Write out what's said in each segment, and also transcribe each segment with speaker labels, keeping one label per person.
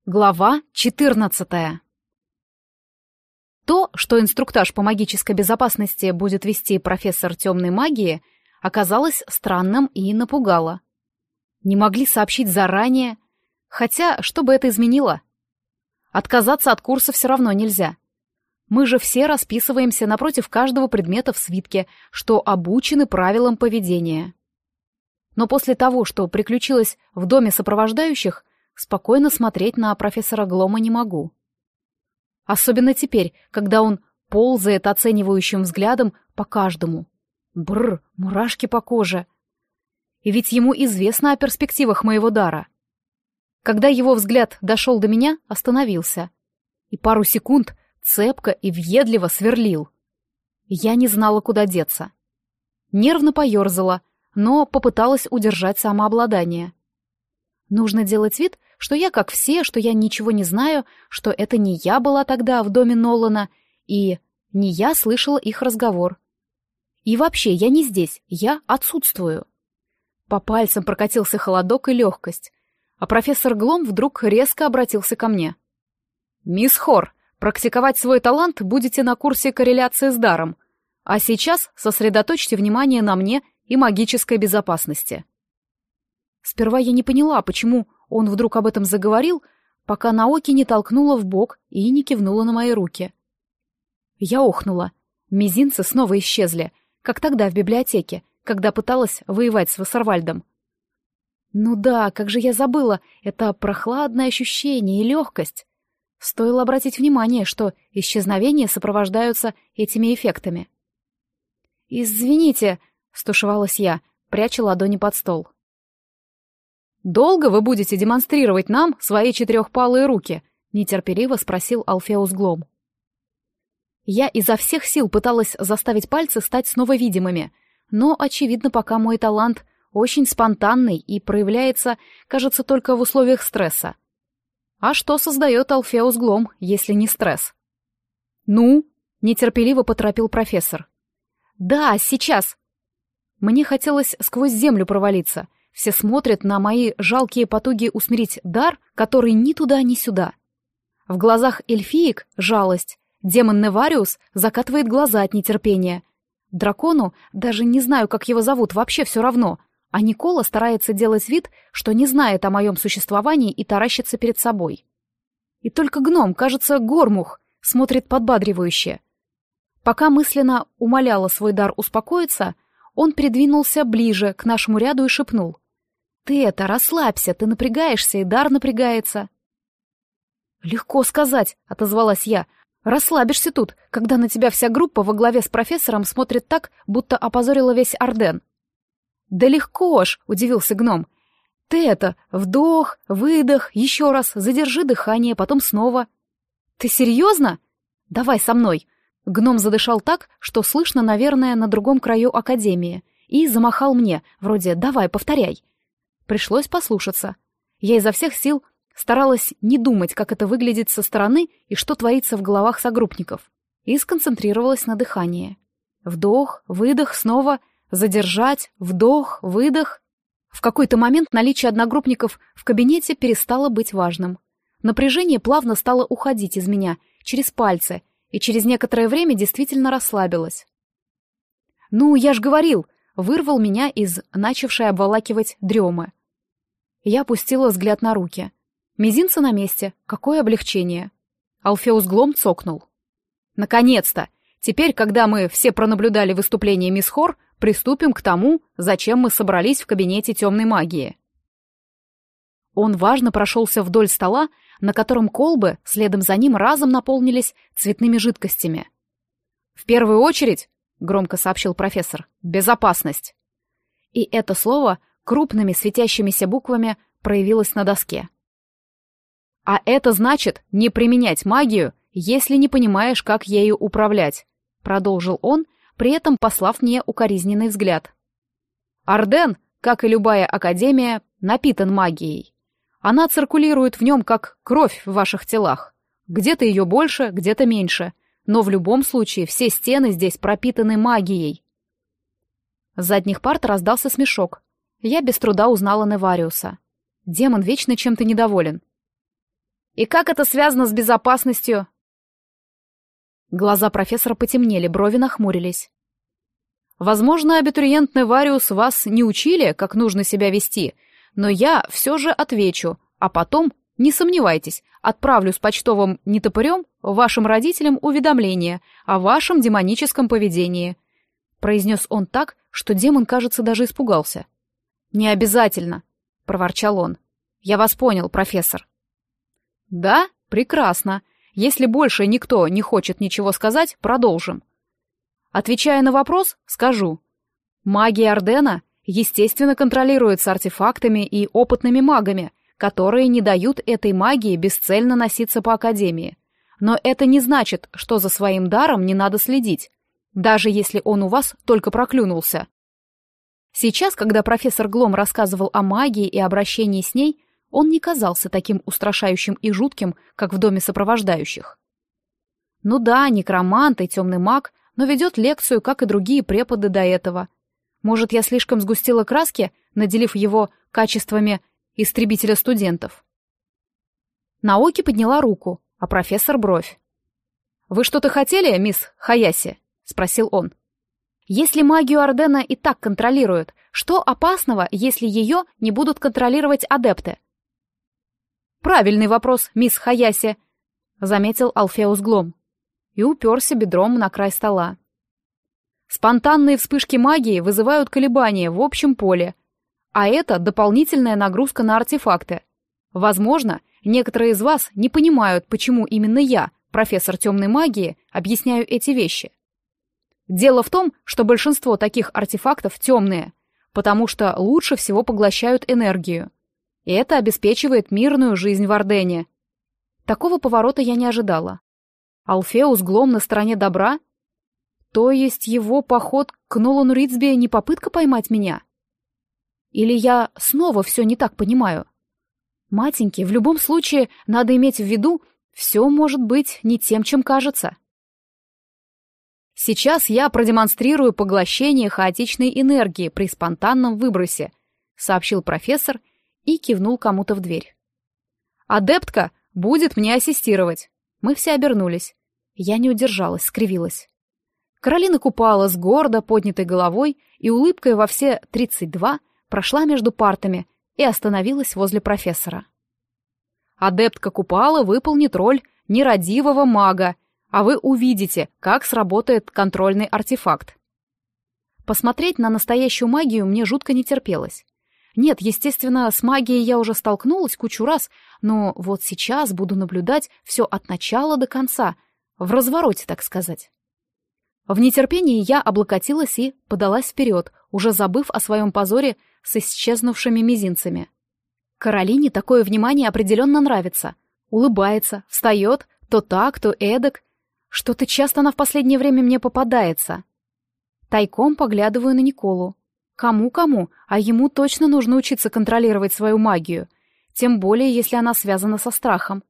Speaker 1: Глава 14. То, что инструктаж по магической безопасности будет вести профессор темной магии, оказалось странным и напугало. Не могли сообщить заранее, хотя что бы это изменило? Отказаться от курса все равно нельзя. Мы же все расписываемся напротив каждого предмета в свитке, что обучены правилам поведения. Но после того, что приключилось в доме сопровождающих, спокойно смотреть на профессора Глома не могу. Особенно теперь, когда он ползает оценивающим взглядом по каждому. Бррр, мурашки по коже. И ведь ему известно о перспективах моего дара. Когда его взгляд дошел до меня, остановился. И пару секунд цепко и въедливо сверлил. Я не знала, куда деться. Нервно поерзала, но попыталась удержать самообладание. Нужно делать вид, что я как все, что я ничего не знаю, что это не я была тогда в доме Нолана, и не я слышала их разговор. И вообще, я не здесь, я отсутствую. По пальцам прокатился холодок и легкость, а профессор Глом вдруг резко обратился ко мне. «Мисс Хор, практиковать свой талант будете на курсе корреляции с даром, а сейчас сосредоточьте внимание на мне и магической безопасности». Сперва я не поняла, почему он вдруг об этом заговорил, пока Наоки не толкнула в бок и не кивнула на мои руки. Я охнула. Мизинцы снова исчезли, как тогда в библиотеке, когда пыталась воевать с Вассарвальдом. Ну да, как же я забыла, это прохладное ощущение и легкость. Стоило обратить внимание, что исчезновения сопровождаются этими эффектами. «Извините», — стушевалась я, пряча ладони под стол. «Долго вы будете демонстрировать нам свои четырехпалые руки?» — нетерпеливо спросил Алфеус Глом. Я изо всех сил пыталась заставить пальцы стать снова видимыми, но, очевидно, пока мой талант очень спонтанный и проявляется, кажется, только в условиях стресса. А что создает Алфеус Глом, если не стресс? «Ну?» — нетерпеливо поторопил профессор. «Да, сейчас!» Мне хотелось сквозь землю провалиться. Все смотрят на мои жалкие потуги усмирить дар, который ни туда, ни сюда. В глазах эльфиек жалость. Демон Невариус закатывает глаза от нетерпения. Дракону, даже не знаю, как его зовут, вообще все равно. А Никола старается делать вид, что не знает о моем существовании и таращится перед собой. И только гном, кажется, Гормух, смотрит подбадривающе. Пока мысленно умоляла свой дар успокоиться, он придвинулся ближе к нашему ряду и шепнул. «Ты это, расслабься, ты напрягаешься, и дар напрягается». «Легко сказать», — отозвалась я. «Расслабишься тут, когда на тебя вся группа во главе с профессором смотрит так, будто опозорила весь Орден». «Да легко ж», — удивился гном. «Ты это, вдох, выдох, еще раз, задержи дыхание, потом снова». «Ты серьезно? Давай со мной». Гном задышал так, что слышно, наверное, на другом краю академии, и замахал мне, вроде «давай, повторяй». Пришлось послушаться. Я изо всех сил старалась не думать, как это выглядит со стороны и что творится в головах согруппников, и сконцентрировалась на дыхании. Вдох, выдох, снова, задержать, вдох, выдох. В какой-то момент наличие одногруппников в кабинете перестало быть важным. Напряжение плавно стало уходить из меня, через пальцы, и через некоторое время действительно расслабилась. «Ну, я ж говорил!» — вырвал меня из начавшей обволакивать дремы. Я опустила взгляд на руки. Мизинцы на месте. Какое облегчение. Алфеус Глом цокнул. «Наконец-то! Теперь, когда мы все пронаблюдали выступление мисс Хор, приступим к тому, зачем мы собрались в кабинете темной магии». Он важно прошелся вдоль стола, на котором колбы следом за ним разом наполнились цветными жидкостями. «В первую очередь», — громко сообщил профессор, — «безопасность». И это слово крупными светящимися буквами проявилось на доске. «А это значит не применять магию, если не понимаешь, как ею управлять», — продолжил он, при этом послав мне укоризненный взгляд. «Орден, как и любая академия, напитан магией. Она циркулирует в нем, как кровь в ваших телах. Где-то ее больше, где-то меньше, но в любом случае все стены здесь пропитаны магией». С задних парт раздался смешок. Я без труда узнала Невариуса. Демон вечно чем-то недоволен. И как это связано с безопасностью? Глаза профессора потемнели, брови нахмурились. Возможно, абитуриент Невариус вас не учили, как нужно себя вести, но я все же отвечу, а потом, не сомневайтесь, отправлю с почтовым нетопырем вашим родителям уведомление о вашем демоническом поведении», — произнес он так, что демон, кажется, даже испугался. «Не обязательно», — проворчал он. «Я вас понял, профессор». «Да? Прекрасно. Если больше никто не хочет ничего сказать, продолжим. Отвечая на вопрос, скажу. Магия Ордена, естественно, контролируется артефактами и опытными магами, которые не дают этой магии бесцельно носиться по Академии. Но это не значит, что за своим даром не надо следить, даже если он у вас только проклюнулся. Сейчас, когда профессор Глом рассказывал о магии и обращении с ней, он не казался таким устрашающим и жутким, как в доме сопровождающих. Ну да, некромант и темный маг, но ведет лекцию, как и другие преподы до этого. Может, я слишком сгустила краски, наделив его качествами истребителя студентов? Наоки подняла руку, а профессор — бровь. «Вы что-то хотели, мисс Хаяси?» — спросил он. «Если магию Ордена и так контролируют, что опасного, если ее не будут контролировать адепты?» «Правильный вопрос, мисс Хаяси», — заметил Алфеус Глом и уперся бедром на край стола. «Спонтанные вспышки магии вызывают колебания в общем поле, а это дополнительная нагрузка на артефакты. Возможно, некоторые из вас не понимают, почему именно я, профессор темной магии, объясняю эти вещи. Дело в том, что большинство таких артефактов темные, потому что лучше всего поглощают энергию. И это обеспечивает мирную жизнь в Ордене». Такого поворота я не ожидала. Алфеус Глом на стороне добра? То есть его поход к Нолану Ритсби не попытка поймать меня? Или я снова все не так понимаю? Матеньки, в любом случае надо иметь в виду, все может быть не тем, чем кажется. Сейчас я продемонстрирую поглощение хаотичной энергии при спонтанном выбросе, сообщил профессор и кивнул кому-то в дверь. Адептка будет мне ассистировать. Мы все обернулись. Я не удержалась, скривилась. Каролина Купала с гордо поднятой головой и улыбкой во все 32 прошла между партами и остановилась возле профессора. Адептка Купала выполнит роль нерадивого мага, а вы увидите, как сработает контрольный артефакт. Посмотреть на настоящую магию мне жутко не терпелось. Нет, естественно, с магией я уже столкнулась кучу раз, но вот сейчас буду наблюдать все от начала до конца, в развороте, так сказать. В нетерпении я облокотилась и подалась вперед, уже забыв о своем позоре с исчезнувшими мизинцами. Каролине такое внимание определенно нравится. Улыбается, встает, то так, то эдак. Что-то часто она в последнее время мне попадается. Тайком поглядываю на Николу. Кому-кому, а ему точно нужно учиться контролировать свою магию, тем более, если она связана со страхом.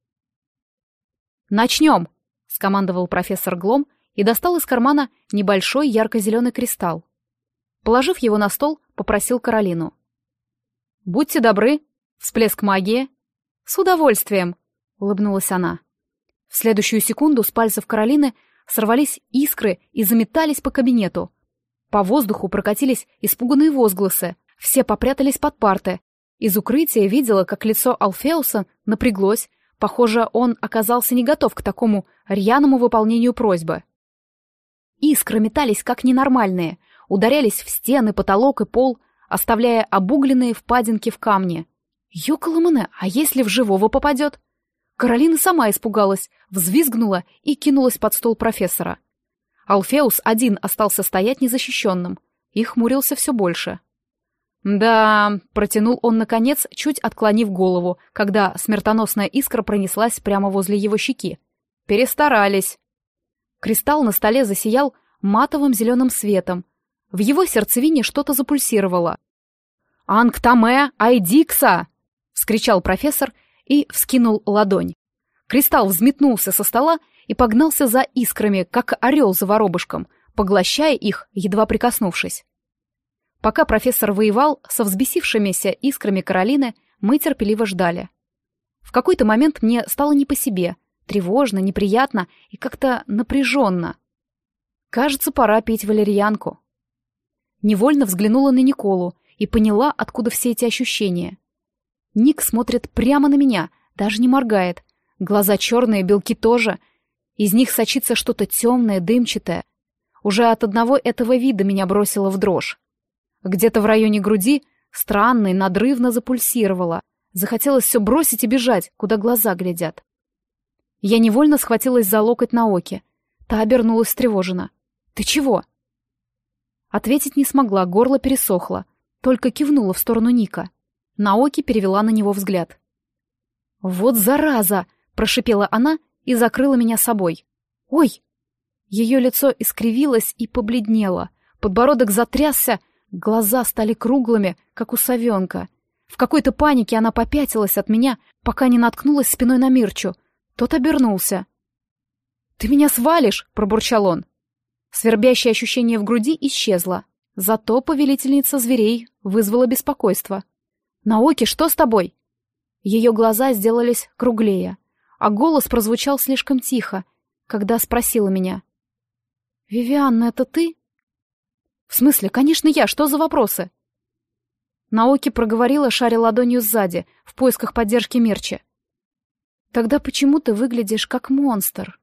Speaker 1: «Начнем!» — скомандовал профессор Глом и достал из кармана небольшой ярко-зеленый кристалл. Положив его на стол, попросил Каролину. «Будьте добры, всплеск магии». «С удовольствием!» — улыбнулась она. В следующую секунду с пальцев Каролины сорвались искры и заметались по кабинету. По воздуху прокатились испуганные возгласы, все попрятались под парты. Из укрытия видела, как лицо Алфеуса напряглось, похоже, он оказался не готов к такому рьяному выполнению просьбы. Искры метались как ненормальные, ударялись в стены, потолок и пол, оставляя обугленные впадинки в камне. Ёкаламэне, а если в живого попадет? Каролина сама испугалась, взвизгнула и кинулась под стол профессора. Алфеус один остался стоять незащищенным и хмурился все больше. «Да», — протянул он наконец, чуть отклонив голову, когда смертоносная искра пронеслась прямо возле его щеки. «Перестарались». Кристалл на столе засиял матовым зеленым светом. В его сердцевине что-то запульсировало. «Анктаме Айдикса!» — вскричал профессор и вскинул ладонь. Кристалл взметнулся со стола и погнался за искрами, как орел за воробушком, поглощая их, едва прикоснувшись. Пока профессор воевал со взбесившимися искрами Каролины, мы терпеливо ждали. В какой-то момент мне стало не по себе, тревожно, неприятно и как-то напряженно. Кажется, пора пить валерьянку. Невольно взглянула на Николу и поняла, откуда все эти ощущения. Ник смотрит прямо на меня, даже не моргает. Глаза черные, белки тоже. Из них сочится что-то темное, дымчатое. Уже от одного этого вида меня бросило в дрожь. Где-то в районе груди странно и надрывно запульсировало. Захотелось все бросить и бежать, куда глаза глядят. Я невольно схватилась за локоть Наоки. Та обернулась встревоженно. «Ты чего?» Ответить не смогла, горло пересохло. Только кивнула в сторону Ника. Наоки перевела на него взгляд. «Вот зараза!» — прошипела она и закрыла меня собой. «Ой!» Ее лицо искривилось и побледнело. Подбородок затрясся, глаза стали круглыми, как у совенка. В какой-то панике она попятилась от меня, пока не наткнулась спиной на Мирчу. Тот обернулся. «Ты меня свалишь!» — пробурчал он. Свербящее ощущение в груди исчезло. Зато повелительница зверей вызвала беспокойство. «Наоки, что с тобой?» Ее глаза сделались круглее, а голос прозвучал слишком тихо, когда спросила меня. «Вивианна, это ты?» «В смысле? Конечно, я. Что за вопросы?» Наоки проговорила, шаря ладонью сзади, в поисках поддержки Мирчи. «Тогда почему ты выглядишь как монстр?»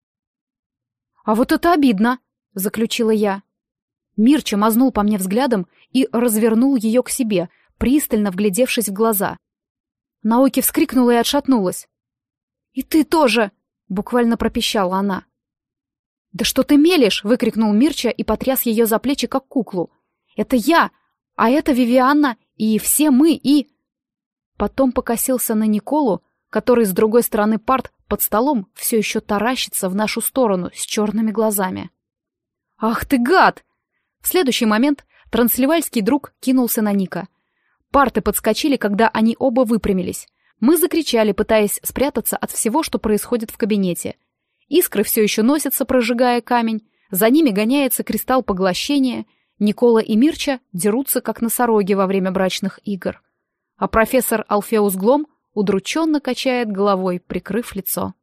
Speaker 1: «А вот это обидно!» — заключила я. Мирча мазнул по мне взглядом и развернул ее к себе, пристально вглядевшись в глаза. Наоки вскрикнула и отшатнулась. «И ты тоже!» — буквально пропищала она. «Да что ты мелешь!» — выкрикнул Мирча и потряс ее за плечи, как куклу. «Это я! А это Вивианна! И все мы, и...» Потом покосился на Николу, который с другой стороны парт под столом все еще таращится в нашу сторону с черными глазами. «Ах ты гад!» В следующий момент трансильвальский друг кинулся на Ника. Парты подскочили, когда они оба выпрямились. Мы закричали, пытаясь спрятаться от всего, что происходит в кабинете. Искры все еще носятся, прожигая камень. За ними гоняется кристалл поглощения. Никола и Мирча дерутся, как носороги во время брачных игр. А профессор Алфеус Глом удрученно качает головой, прикрыв лицо.